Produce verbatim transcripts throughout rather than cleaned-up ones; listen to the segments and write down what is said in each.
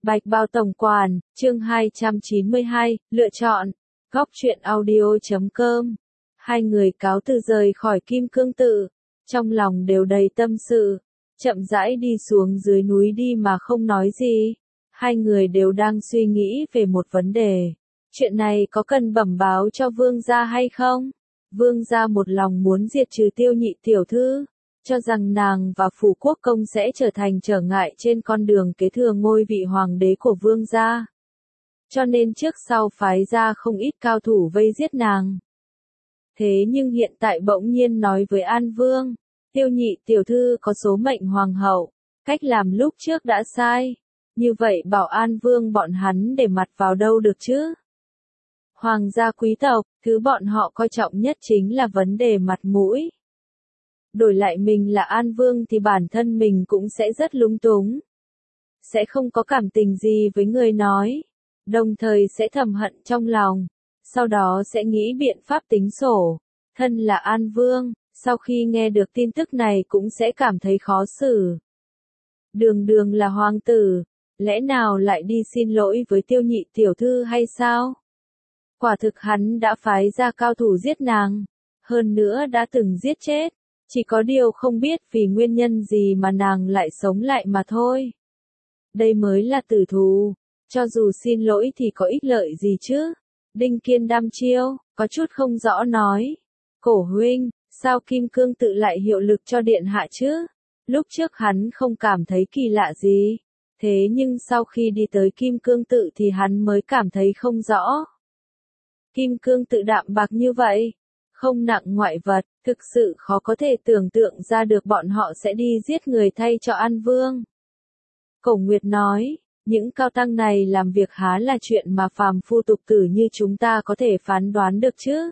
Bạch Bao Tổng Quản, chương hai trăm chín mươi hai, lựa chọn, góc truyện audio chấm com. Hai người cáo từ rời khỏi Kim Cương Tự, trong lòng đều đầy tâm sự, chậm rãi đi xuống dưới núi đi mà không nói gì. Hai người đều đang suy nghĩ về một vấn đề. Chuyện này có cần bẩm báo cho vương gia hay không? Vương gia một lòng muốn diệt trừ Tiêu Nhị tiểu thư, cho rằng nàng và Phủ Quốc công sẽ trở thành trở ngại trên con đường kế thừa ngôi vị hoàng đế của vương gia. Cho nên trước sau phái ra không ít cao thủ vây giết nàng. Thế nhưng hiện tại bỗng nhiên nói với An Vương, Tiêu Nhị tiểu thư có số mệnh hoàng hậu, cách làm lúc trước đã sai. Như vậy bảo An Vương bọn hắn để mặt vào đâu được chứ? Hoàng gia quý tộc, thứ bọn họ coi trọng nhất chính là vấn đề mặt mũi. Đổi lại mình là An Vương thì bản thân mình cũng sẽ rất lúng túng. Sẽ không có cảm tình gì với người nói. Đồng thời sẽ thầm hận trong lòng. Sau đó sẽ nghĩ biện pháp tính sổ. Thân là An Vương, sau khi nghe được tin tức này cũng sẽ cảm thấy khó xử. Đường đường là hoàng tử, lẽ nào lại đi xin lỗi với Tiêu Nhị tiểu thư hay sao? Quả thực hắn đã phái ra cao thủ giết nàng. Hơn nữa đã từng giết chết. Chỉ có điều không biết vì nguyên nhân gì mà nàng lại sống lại mà thôi. Đây mới là tử thù. Cho dù xin lỗi thì có ích lợi gì chứ? Đinh Kiên đăm chiêu, có chút không rõ nói. Cổ huynh, sao Kim Cương Tự lại hiệu lực cho điện hạ chứ? Lúc trước hắn không cảm thấy kỳ lạ gì. Thế nhưng sau khi đi tới Kim Cương Tự thì hắn mới cảm thấy không rõ. Kim Cương Tự đạm bạc như vậy. Không nặng ngoại vật, thực sự khó có thể tưởng tượng ra được bọn họ sẽ đi giết người thay cho An Vương. Cổ Nguyệt nói, những cao tăng này làm việc há là chuyện mà phàm phu tục tử như chúng ta có thể phán đoán được chứ?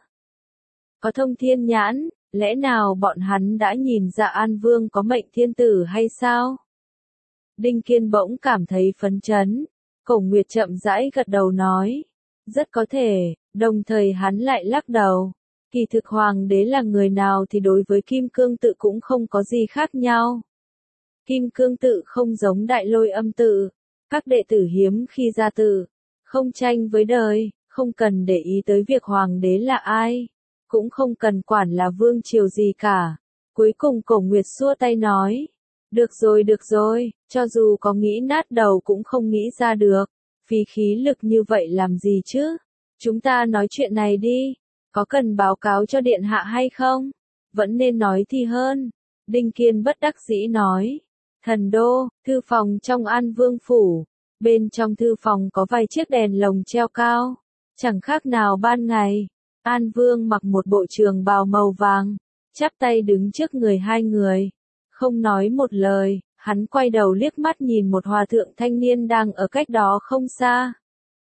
Có thông thiên nhãn, lẽ nào bọn hắn đã nhìn ra An Vương có mệnh thiên tử hay sao? Đinh Kiên bỗng cảm thấy phấn chấn, Cổ Nguyệt chậm rãi gật đầu nói, rất có thể, đồng thời hắn lại lắc đầu. Kỳ thực hoàng đế là người nào thì đối với Kim Cương Tự cũng không có gì khác nhau. Kim Cương Tự không giống Đại Lôi Âm Tự, các đệ tử hiếm khi ra tự, không tranh với đời, không cần để ý tới việc hoàng đế là ai, cũng không cần quản là vương triều gì cả. Cuối cùng Cổ Nguyệt xua tay nói, được rồi được rồi, cho dù có nghĩ nát đầu cũng không nghĩ ra được, phí khí lực như vậy làm gì chứ? Chúng ta nói chuyện này đi. Có cần báo cáo cho điện hạ hay không? Vẫn nên nói thì hơn. Đinh Kiên bất đắc dĩ nói. Thần đô, thư phòng trong An Vương phủ. Bên trong thư phòng có vài chiếc đèn lồng treo cao. Chẳng khác nào ban ngày. An Vương mặc một bộ trường bào màu vàng. Chắp tay đứng trước người hai người. Không nói một lời, hắn quay đầu liếc mắt nhìn một hòa thượng thanh niên đang ở cách đó không xa.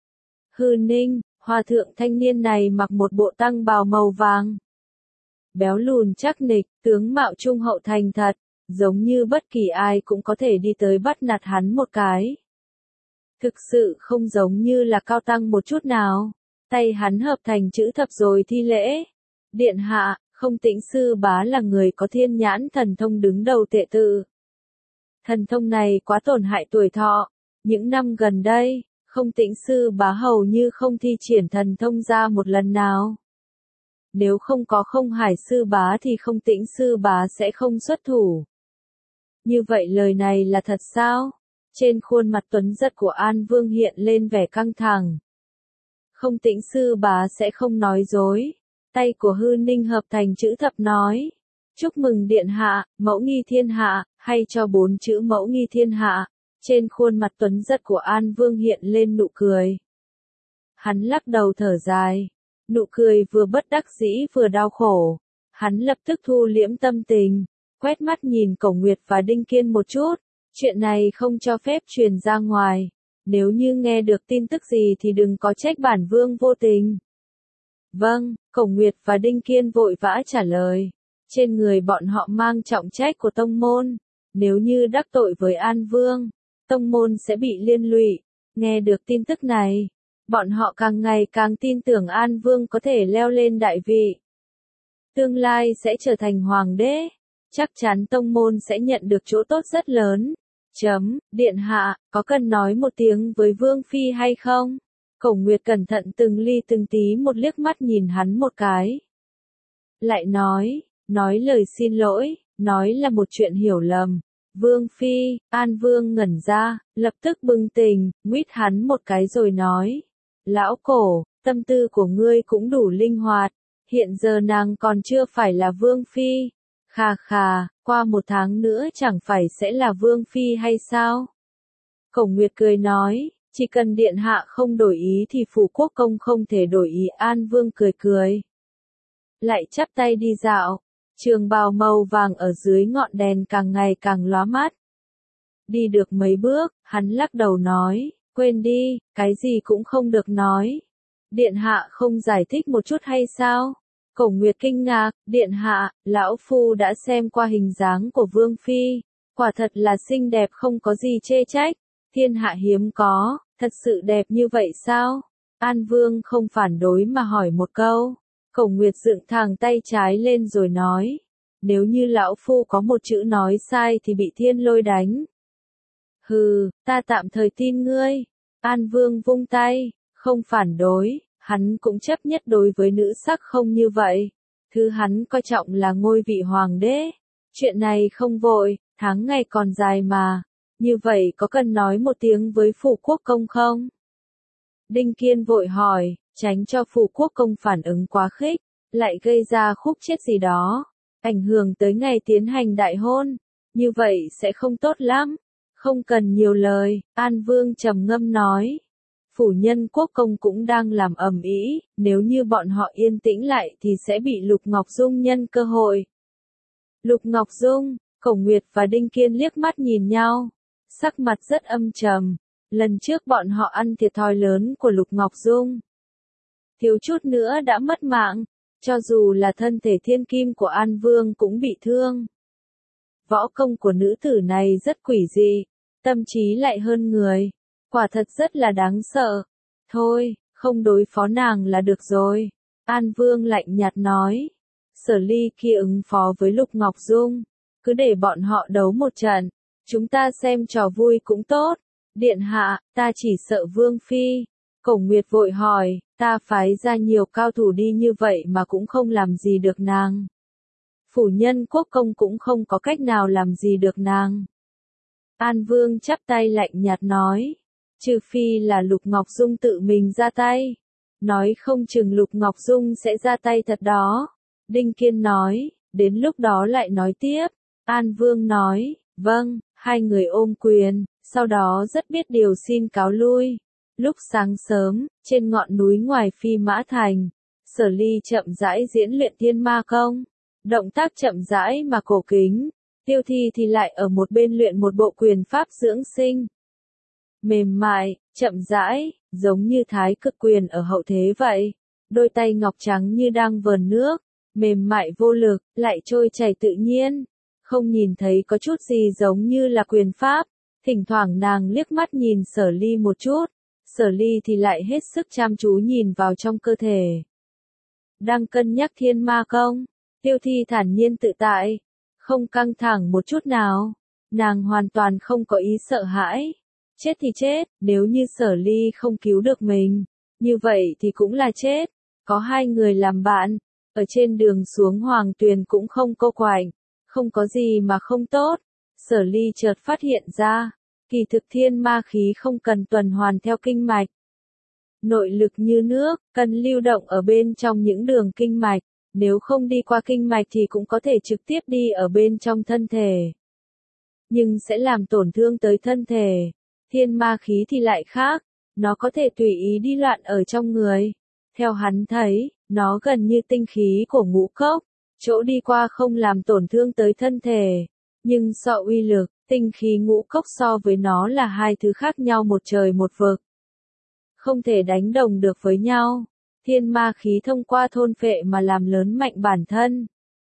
Hư Ninh. Hòa thượng thanh niên này mặc một bộ tăng bào màu vàng. Béo lùn chắc nịch, tướng mạo trung hậu thành thật, giống như bất kỳ ai cũng có thể đi tới bắt nạt hắn một cái. Thực sự không giống như là cao tăng một chút nào. Tay hắn hợp thành chữ thập rồi thi lễ. Điện hạ, Không Tĩnh sư bá là người có thiên nhãn thần thông đứng đầu tệ tự. Thần thông này quá tổn hại tuổi thọ. Những năm gần đây, Không Tĩnh sư bá hầu như không thi triển thần thông ra một lần nào. Nếu không có Không Hải sư bá thì Không Tĩnh sư bá sẽ không xuất thủ. Như vậy lời này là thật sao? Trên khuôn mặt tuấn giật của An Vương hiện lên vẻ căng thẳng. Không Tĩnh sư bá sẽ không nói dối. Tay của Hư Ninh hợp thành chữ thập nói. Chúc mừng điện hạ, mẫu nghi thiên hạ, hay cho bốn chữ mẫu nghi thiên hạ. Trên khuôn mặt tuấn giật của An Vương hiện lên nụ cười. Hắn lắc đầu thở dài. Nụ cười vừa bất đắc dĩ vừa đau khổ. Hắn lập tức thu liễm tâm tình. Quét mắt nhìn Cổ Nguyệt và Đinh Kiên một chút. Chuyện này không cho phép truyền ra ngoài. Nếu như nghe được tin tức gì thì đừng có trách bản vương vô tình. Vâng, Cổ Nguyệt và Đinh Kiên vội vã trả lời. Trên người bọn họ mang trọng trách của tông môn. Nếu như đắc tội với An Vương, tông môn sẽ bị liên lụy. Nghe được tin tức này, bọn họ càng ngày càng tin tưởng An Vương có thể leo lên đại vị. Tương lai sẽ trở thành hoàng đế. Chắc chắn tông môn sẽ nhận được chỗ tốt rất lớn. Chấm, điện hạ, có cần nói một tiếng với Vương Phi hay không? Cổ Nguyệt cẩn thận từng ly từng tí một liếc mắt nhìn hắn một cái. Lại nói, nói lời xin lỗi, nói là một chuyện hiểu lầm. Vương Phi, An Vương ngẩn ra, lập tức bừng tỉnh, nguyết hắn một cái rồi nói. Lão Cổ, tâm tư của ngươi cũng đủ linh hoạt, hiện giờ nàng còn chưa phải là Vương Phi. Khà khà, qua một tháng nữa chẳng phải sẽ là Vương Phi hay sao? Cổ Nguyệt cười nói, chỉ cần điện hạ không đổi ý thì phủ quốc công không thể đổi ý. An Vương cười cười. Lại chắp tay đi dạo, trường bào màu vàng ở dưới ngọn đèn càng ngày càng lóa mắt. Đi được mấy bước, hắn lắc đầu nói, quên đi, cái gì cũng không được nói. Điện hạ không giải thích một chút hay sao? Cổ Nguyệt kinh ngạc, điện hạ, lão phu đã xem qua hình dáng của Vương Phi, quả thật là xinh đẹp không có gì chê trách, thiên hạ hiếm có, thật sự đẹp như vậy sao? An Vương không phản đối mà hỏi một câu. Cổ Nguyệt dựng thẳng tay trái lên rồi nói, nếu như lão phu có một chữ nói sai thì bị thiên lôi đánh. Hừ, ta tạm thời tin ngươi. An Vương vung tay, không phản đối, hắn cũng chấp nhất đối với nữ sắc không như vậy. Thứ hắn coi trọng là ngôi vị hoàng đế. Chuyện này không vội, tháng ngày còn dài mà. Như vậy có cần nói một tiếng với phủ quốc công không? Đinh Kiên vội hỏi, tránh cho phủ quốc công phản ứng quá khích, lại gây ra khúc chiết gì đó, ảnh hưởng tới ngày tiến hành đại hôn. Như vậy sẽ không tốt lắm. Không cần nhiều lời, An Vương trầm ngâm nói. Phủ nhân quốc công cũng đang làm ầm ĩ, nếu như bọn họ yên tĩnh lại thì sẽ bị Lục Ngọc Dung nhân cơ hội. Lục Ngọc Dung, Cổ Nguyệt và Đinh Kiên liếc mắt nhìn nhau, sắc mặt rất âm trầm. Lần trước bọn họ ăn thiệt thòi lớn của Lục Ngọc Dung, thiếu chút nữa đã mất mạng, cho dù là thân thể thiên kim của An Vương cũng bị thương. Võ công của nữ tử này rất quỷ dị, tâm trí lại hơn người, quả thật rất là đáng sợ. Thôi, không đối phó nàng là được rồi. An Vương lạnh nhạt nói. Sở Ly kia ứng phó với Lục Ngọc Dung, cứ để bọn họ đấu một trận, chúng ta xem trò vui cũng tốt. Điện hạ, ta chỉ sợ Vương Phi. Cổ Nguyệt vội hỏi, ta phái ra nhiều cao thủ đi như vậy mà cũng không làm gì được nàng. Phủ nhân quốc công cũng không có cách nào làm gì được nàng. An Vương chắp tay lạnh nhạt nói, trừ phi là Lục Ngọc Dung tự mình ra tay. Nói không chừng Lục Ngọc Dung sẽ ra tay thật đó. Đinh Kiên nói, đến lúc đó lại nói tiếp. An Vương nói, vâng, hai người ôm quyền, sau đó rất biết điều xin cáo lui. Lúc sáng sớm, trên ngọn núi ngoài Phi Mã Thành, Sở Ly chậm rãi diễn luyện Thiên Ma Công. Động tác chậm rãi mà cổ kính, Tiêu Thi thì lại ở một bên luyện một bộ quyền pháp dưỡng sinh. Mềm mại, chậm rãi, giống như thái cực quyền ở hậu thế vậy. Đôi tay ngọc trắng như đang vờn nước, mềm mại vô lực, lại trôi chảy tự nhiên. Không nhìn thấy có chút gì giống như là quyền pháp. Thỉnh thoảng nàng liếc mắt nhìn Sở Ly một chút, Sở Ly thì lại hết sức chăm chú nhìn vào trong cơ thể. Đang cân nhắc Thiên Ma Công, Tiêu Thi thản nhiên tự tại, không căng thẳng một chút nào. Nàng hoàn toàn không có ý sợ hãi. Chết thì chết, nếu như Sở Ly không cứu được mình, như vậy thì cũng là chết. Có hai người làm bạn, ở trên đường xuống Hoàng Tuyền cũng không cô quạnh, không có gì mà không tốt. Sở Ly chợt phát hiện ra, kỳ thực thiên ma khí không cần tuần hoàn theo kinh mạch. Nội lực như nước, cần lưu động ở bên trong những đường kinh mạch, nếu không đi qua kinh mạch thì cũng có thể trực tiếp đi ở bên trong thân thể. Nhưng sẽ làm tổn thương tới thân thể. Thiên ma khí thì lại khác, nó có thể tùy ý đi loạn ở trong người. Theo hắn thấy, nó gần như tinh khí của ngũ cốc, chỗ đi qua không làm tổn thương tới thân thể. Nhưng so uy lực, tinh khí ngũ cốc so với nó là hai thứ khác nhau một trời một vực. Không thể đánh đồng được với nhau. Thiên ma khí thông qua thôn phệ mà làm lớn mạnh bản thân.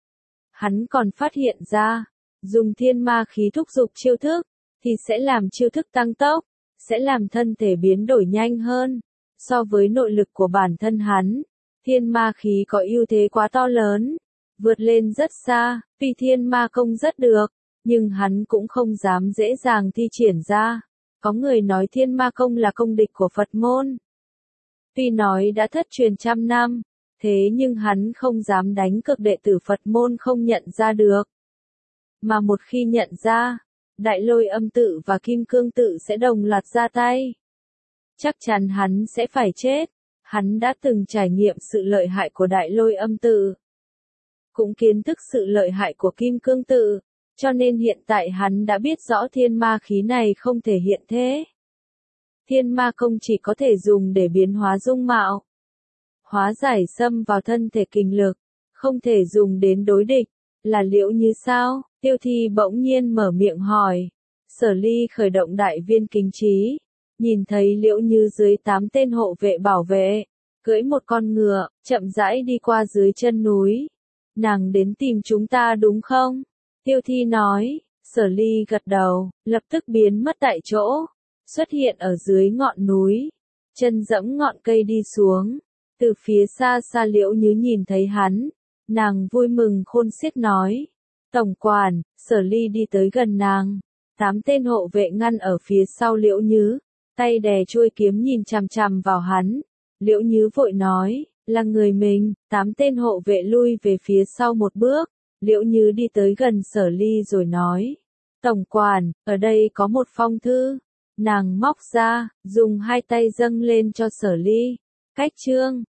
Hắn còn phát hiện ra, dùng thiên ma khí thúc giục chiêu thức, thì sẽ làm chiêu thức tăng tốc, sẽ làm thân thể biến đổi nhanh hơn. So với nội lực của bản thân hắn, thiên ma khí có ưu thế quá to lớn, vượt lên rất xa, vì thiên ma công rất được. nhưng hắn cũng không dám dễ dàng thi triển ra. Có người nói Thiên Ma Công là công địch của Phật môn. Tuy nói đã thất truyền trăm năm, thế nhưng hắn không dám đánh cược đệ tử Phật môn không nhận ra được. Mà một khi nhận ra, Đại Lôi Âm Tự và Kim Cương Tự sẽ đồng loạt ra tay. Chắc chắn hắn sẽ phải chết. Hắn đã từng trải nghiệm sự lợi hại của Đại Lôi Âm Tự, cũng kiến thức sự lợi hại của Kim Cương Tự, cho nên hiện tại hắn đã biết rõ thiên ma khí này không thể hiện thế. Thiên ma công chỉ có thể dùng để biến hóa dung mạo, hóa giải xâm vào thân thể kình lực, không thể dùng đến đối địch. Là Liễu Như sao? Tiêu Thi bỗng nhiên mở miệng hỏi. Sở Ly khởi động đại viên kính trí, nhìn thấy Liễu Như dưới tám tên hộ vệ bảo vệ, cưỡi một con ngựa, chậm rãi đi qua dưới chân núi. Nàng đến tìm chúng ta đúng không? Tiêu Thi nói. Sở Ly gật đầu, lập tức biến mất tại chỗ, xuất hiện ở dưới ngọn núi, chân dẫm ngọn cây đi xuống. Từ phía xa xa Liễu Như nhìn thấy hắn, nàng vui mừng khôn xiết nói. Tổng quản. Sở Ly đi tới gần nàng, tám tên hộ vệ ngăn ở phía sau Liễu Như, tay đè chuôi kiếm nhìn chằm chằm vào hắn. Liễu Như vội nói, là người mình. Tám tên hộ vệ lui về phía sau một bước. Liễu Như đi tới gần Sở Ly rồi nói, tổng quản, ở đây có một phong thư. Nàng móc ra, dùng hai tay dâng lên cho Sở Ly. Cách chương